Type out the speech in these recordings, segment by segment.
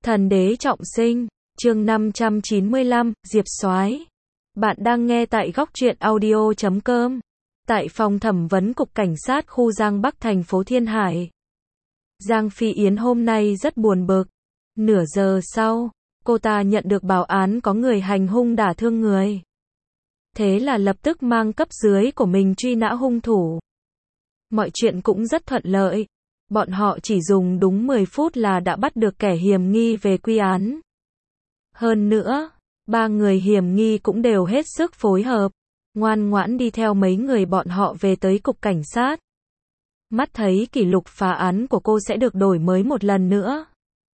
Thần đế trọng sinh, chương 595, Diệp Soái. Bạn đang nghe tại góc truyện audio.com. Tại phòng thẩm vấn cục cảnh sát khu Giang Bắc thành phố Thiên Hải. Giang Phi Yến hôm nay rất buồn bực. Nửa giờ sau, cô ta nhận được báo án có người hành hung đả thương người. Thế là lập tức mang cấp dưới của mình truy nã hung thủ. Mọi chuyện cũng rất thuận lợi. Bọn họ chỉ dùng đúng 10 phút là đã bắt được kẻ hiểm nghi về quy án. Hơn nữa, 3 người hiểm nghi cũng đều hết sức phối hợp, ngoan ngoãn đi theo mấy người bọn họ về tới cục cảnh sát. Mắt thấy kỷ lục phá án của cô sẽ được đổi mới một lần nữa.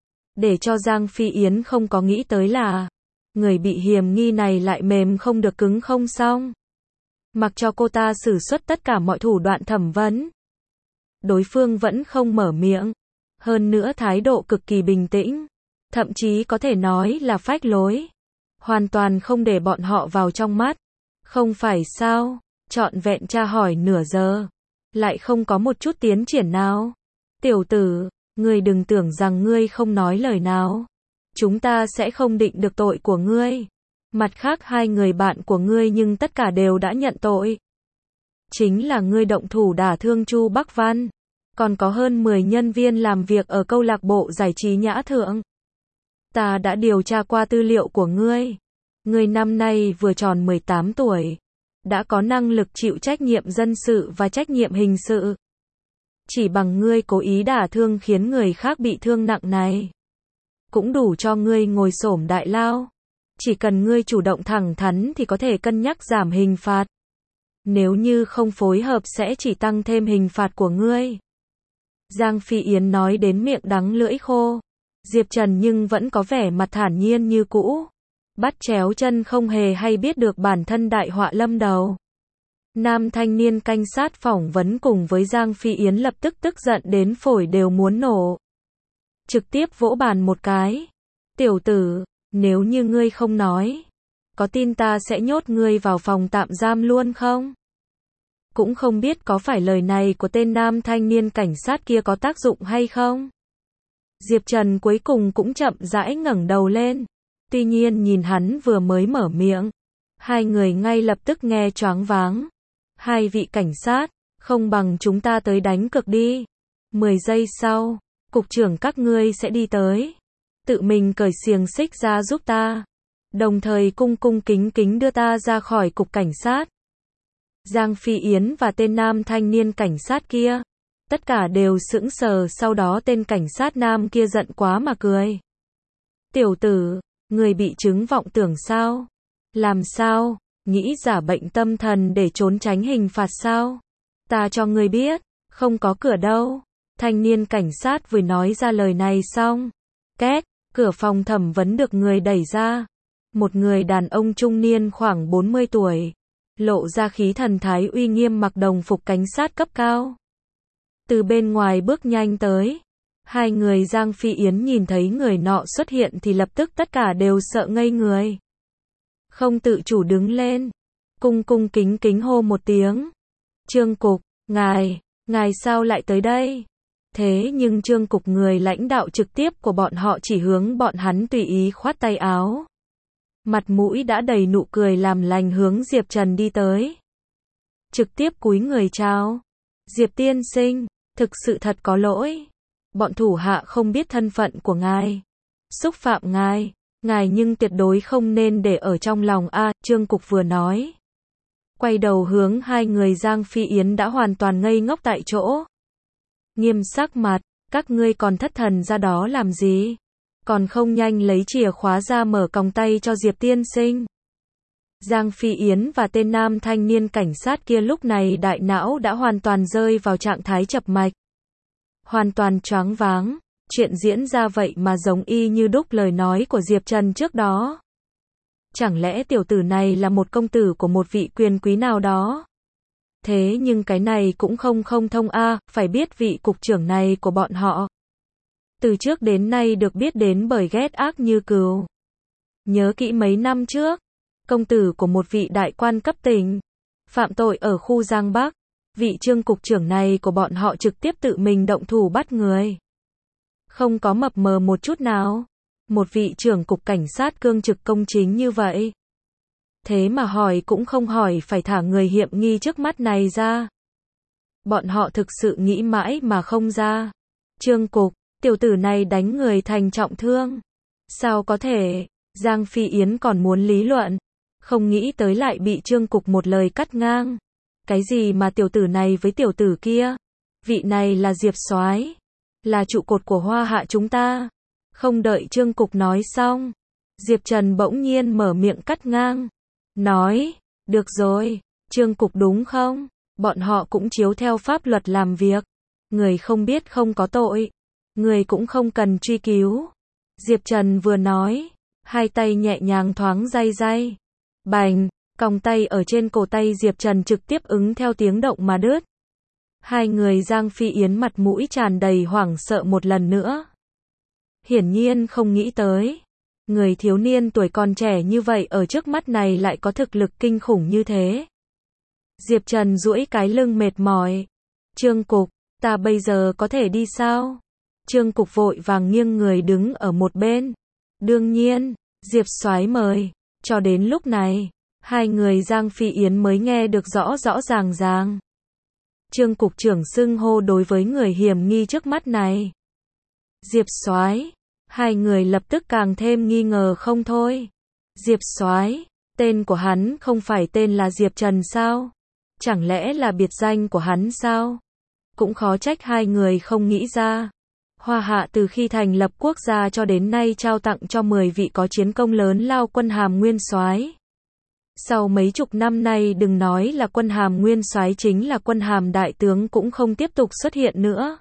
Để cho Giang Phi Yến không có nghĩ tới là người bị hiểm nghi này lại mềm không được cứng không xong. Mặc cho cô ta sử xuất tất cả mọi thủ đoạn thẩm vấn, đối phương vẫn không mở miệng. Hơn nữa thái độ cực kỳ bình tĩnh, thậm chí có thể nói là phách lối, hoàn toàn không để bọn họ vào trong mắt. Không phải sao, trọn vẹn tra hỏi nửa giờ, lại không có một chút tiến triển nào. Tiểu tử, ngươi đừng tưởng rằng ngươi không nói lời nào, chúng ta sẽ không định được tội của ngươi. Mặt khác 2 người bạn của ngươi nhưng tất cả đều đã nhận tội. Chính là ngươi động thủ đả thương Chu Bắc Văn, còn có hơn 10 nhân viên làm việc ở câu lạc bộ giải trí Nhã Thượng. Ta đã điều tra qua tư liệu của ngươi. Ngươi năm nay vừa tròn 18 tuổi, đã có năng lực chịu trách nhiệm dân sự và trách nhiệm hình sự. Chỉ bằng ngươi cố ý đả thương khiến người khác bị thương nặng này, cũng đủ cho ngươi ngồi xổm đại lao. Chỉ cần ngươi chủ động thẳng thắn thì có thể cân nhắc giảm hình phạt. Nếu như không phối hợp sẽ chỉ tăng thêm hình phạt của ngươi. Giang Phi Yến nói đến miệng đắng lưỡi khô. Diệp Trần nhưng vẫn có vẻ mặt thản nhiên như cũ. Bắt chéo chân không hề hay biết được bản thân đại họa lâm đầu. Nam thanh niên cảnh sát phỏng vấn cùng với Giang Phi Yến lập tức tức giận đến phổi đều muốn nổ. Trực tiếp vỗ bàn một cái. Tiểu tử, nếu như ngươi không nói, có tin ta sẽ nhốt ngươi vào phòng tạm giam luôn không? Cũng không biết có phải lời này của tên nam thanh niên cảnh sát kia có tác dụng hay không? Diệp Trần cuối cùng cũng chậm rãi ngẩng đầu lên. Tuy nhiên nhìn hắn vừa mới mở miệng, 2 người ngay lập tức nghe choáng váng. 2 vị cảnh sát, không bằng chúng ta tới đánh cược đi. 10 giây sau, cục trưởng các ngươi sẽ đi tới, tự mình cởi xiềng xích ra giúp ta, đồng thời cung cung kính kính đưa ta ra khỏi cục cảnh sát. Giang Phi Yến và tên nam thanh niên cảnh sát kia, tất cả đều sững sờ, sau đó tên cảnh sát nam kia giận quá mà cười. Tiểu tử, người bị chứng vọng tưởng sao? Làm sao? Nghĩ giả bệnh tâm thần để trốn tránh hình phạt sao? Ta cho ngươi biết, không có cửa đâu. Thanh niên cảnh sát vừa nói ra lời này xong, két, cửa phòng thẩm vấn được người đẩy ra. Một người đàn ông trung niên khoảng 40 tuổi, lộ ra khí thần thái uy nghiêm, mặc đồng phục cảnh sát cấp cao, từ bên ngoài bước nhanh tới. 2 người Giang Phi Yến nhìn thấy người nọ xuất hiện thì lập tức tất cả đều sợ ngây người, không tự chủ đứng lên, cung cung kính kính hô một tiếng. Trương cục, ngài sao lại tới đây? Thế nhưng Trương cục, người lãnh đạo trực tiếp của bọn họ, chỉ hướng bọn hắn tùy ý khoát tay áo. Mặt mũi đã đầy nụ cười làm lành hướng Diệp Trần đi tới. Trực tiếp cúi người chào. Diệp tiên sinh, thực sự thật có lỗi. Bọn thủ hạ không biết thân phận của ngài, xúc phạm ngài nhưng tuyệt đối không nên để ở trong lòng a. Trương cục vừa nói, quay đầu hướng 2 người Giang Phi Yến đã hoàn toàn ngây ngốc tại chỗ. Nghiêm sắc mặt, các ngươi còn thất thần ra đó làm gì? Còn không nhanh lấy chìa khóa ra mở còng tay cho Diệp tiên sinh. Giang Phi Yến và tên nam thanh niên cảnh sát kia lúc này đại não đã hoàn toàn rơi vào trạng thái chập mạch, hoàn toàn choáng váng. Chuyện diễn ra vậy mà giống y như đúc lời nói của Diệp Trần trước đó. Chẳng lẽ tiểu tử này là một công tử của một vị quyền quý nào đó? Thế nhưng cái này cũng không thông a. Phải biết vị cục trưởng này của bọn họ, từ trước đến nay được biết đến bởi ghét ác như cừu. Nhớ kỹ mấy năm trước, công tử của một vị đại quan cấp tỉnh, phạm tội ở khu Giang Bắc. Vị Trương cục trưởng này của bọn họ trực tiếp tự mình động thủ bắt người, không có mập mờ một chút nào. Một vị trưởng cục cảnh sát cương trực công chính như vậy. Thế mà hỏi cũng không hỏi phải thả người hiểm nghi trước mắt này ra. Bọn họ thực sự nghĩ mãi mà không ra. Trương cục, tiểu tử này đánh người thành trọng thương. Sao có thể? Giang Phi Yến còn muốn lý luận. Không nghĩ tới lại bị Trương cục một lời cắt ngang. Cái gì mà tiểu tử này với tiểu tử kia? Vị này là Diệp Soái, là trụ cột của Hoa Hạ chúng ta. Không đợi Trương cục nói xong, Diệp Trần bỗng nhiên mở miệng cắt ngang. Nói, được rồi, Trương cục đúng không? Bọn họ cũng chiếu theo pháp luật làm việc. Người không biết không có tội. Người cũng không cần truy cứu. Diệp Trần vừa nói, hai tay nhẹ nhàng thoáng day day. Bành, còng tay ở trên cổ tay Diệp Trần trực tiếp ứng theo tiếng động mà đứt. Hai người Giang Phi Yến mặt mũi tràn đầy hoảng sợ một lần nữa. Hiển nhiên không nghĩ tới. Người thiếu niên tuổi còn trẻ như vậy ở trước mắt này lại có thực lực kinh khủng như thế. Diệp Trần duỗi cái lưng mệt mỏi. Trương cục, ta bây giờ có thể đi sao? Trương cục vội vàng nghiêng người đứng ở một bên. Đương nhiên, Diệp Soái mời. Cho đến lúc này, hai người Giang Phi Yến mới nghe được rõ rõ ràng ràng. Trương cục trưởng xưng hô đối với người hiểm nghi trước mắt này. Diệp Soái, hai người lập tức càng thêm nghi ngờ không thôi. Diệp Soái, tên của hắn không phải tên là Diệp Trần sao? Chẳng lẽ là biệt danh của hắn sao? Cũng khó trách hai người không nghĩ ra. Hoa Hạ từ khi thành lập quốc gia cho đến nay trao tặng cho 10 vị có chiến công lớn lao quân hàm nguyên soái. Sau mấy chục năm nay đừng nói là quân hàm nguyên soái, chính là quân hàm đại tướng cũng không tiếp tục xuất hiện nữa.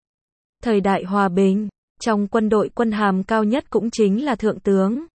Thời đại hòa bình, trong quân đội quân hàm cao nhất cũng chính là thượng tướng.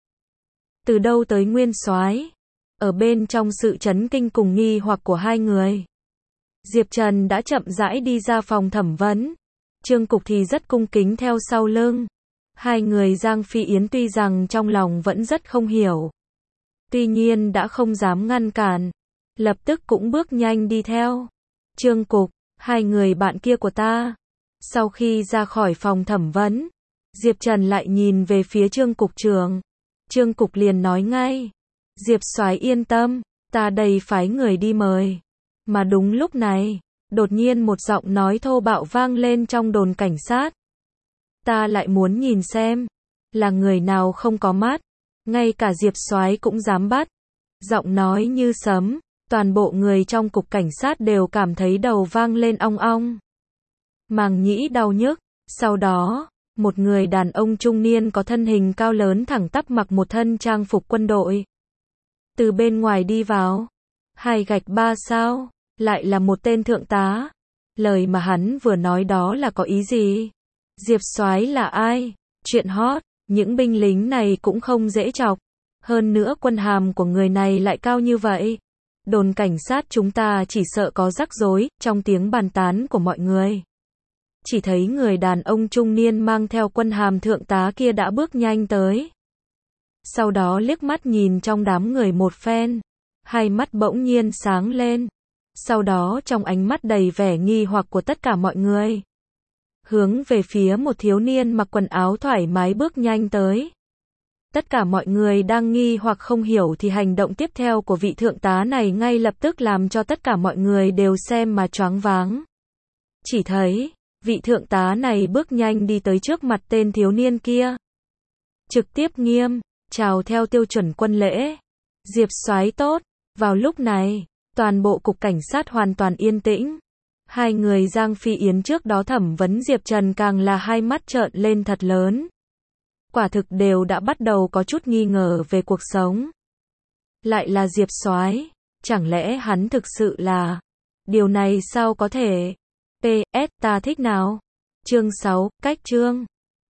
Từ đâu tới nguyên soái? Ở bên trong sự chấn kinh cùng nghi hoặc của hai người, Diệp Trần đã chậm rãi đi ra phòng thẩm vấn. Trương cục thì rất cung kính theo sau lưng. Hai người Giang Phi Yến tuy rằng trong lòng vẫn rất không hiểu, tuy nhiên đã không dám ngăn cản, lập tức cũng bước nhanh đi theo. Trương cục, hai người bạn kia của ta. Sau khi ra khỏi phòng thẩm vấn, Diệp Trần lại nhìn về phía Trương cục trưởng. Trương cục liền nói ngay, Diệp Soái yên tâm, ta đây phái người đi mời. Mà đúng lúc này, đột nhiên một giọng nói thô bạo vang lên trong đồn cảnh sát. Ta lại muốn nhìn xem, là người nào không có mắt, ngay cả Diệp Soái cũng dám bắt. Giọng nói như sấm, toàn bộ người trong cục cảnh sát đều cảm thấy đầu vang lên ong ong. Màng nhĩ đau nhức. Sau đó, một người đàn ông trung niên có thân hình cao lớn thẳng tắp mặc một thân trang phục quân đội. Từ bên ngoài đi vào. 2 gạch 3 sao, lại là một tên thượng tá. Lời mà hắn vừa nói đó là có ý gì? Diệp Soái là ai? Chuyện hot, những binh lính này cũng không dễ chọc. Hơn nữa quân hàm của người này lại cao như vậy. Đồn cảnh sát chúng ta chỉ sợ có rắc rối. Trong tiếng bàn tán của mọi người, chỉ thấy người đàn ông trung niên mang theo quân hàm thượng tá kia đã bước nhanh tới. Sau đó liếc mắt nhìn trong đám người một phen, hai mắt bỗng nhiên sáng lên. Sau đó trong ánh mắt đầy vẻ nghi hoặc của tất cả mọi người, hướng về phía một thiếu niên mặc quần áo thoải mái bước nhanh tới. Tất cả mọi người đang nghi hoặc không hiểu thì hành động tiếp theo của vị thượng tá này ngay lập tức làm cho tất cả mọi người đều xem mà choáng váng. Chỉ thấy, vị thượng tá này bước nhanh đi tới trước mặt tên thiếu niên kia. Trực tiếp nghiêm, chào theo tiêu chuẩn quân lễ. Diệp Soái tốt. Vào lúc này, toàn bộ cục cảnh sát hoàn toàn yên tĩnh. Hai người Giang Phi Yến trước đó thẩm vấn Diệp Trần càng là hai mắt trợn lên thật lớn. Quả thực đều đã bắt đầu có chút nghi ngờ về cuộc sống. Lại là Diệp Soái, chẳng lẽ hắn thực sự là... Điều này sao có thể? PS, ta thích nào? Chương 6, cách chương.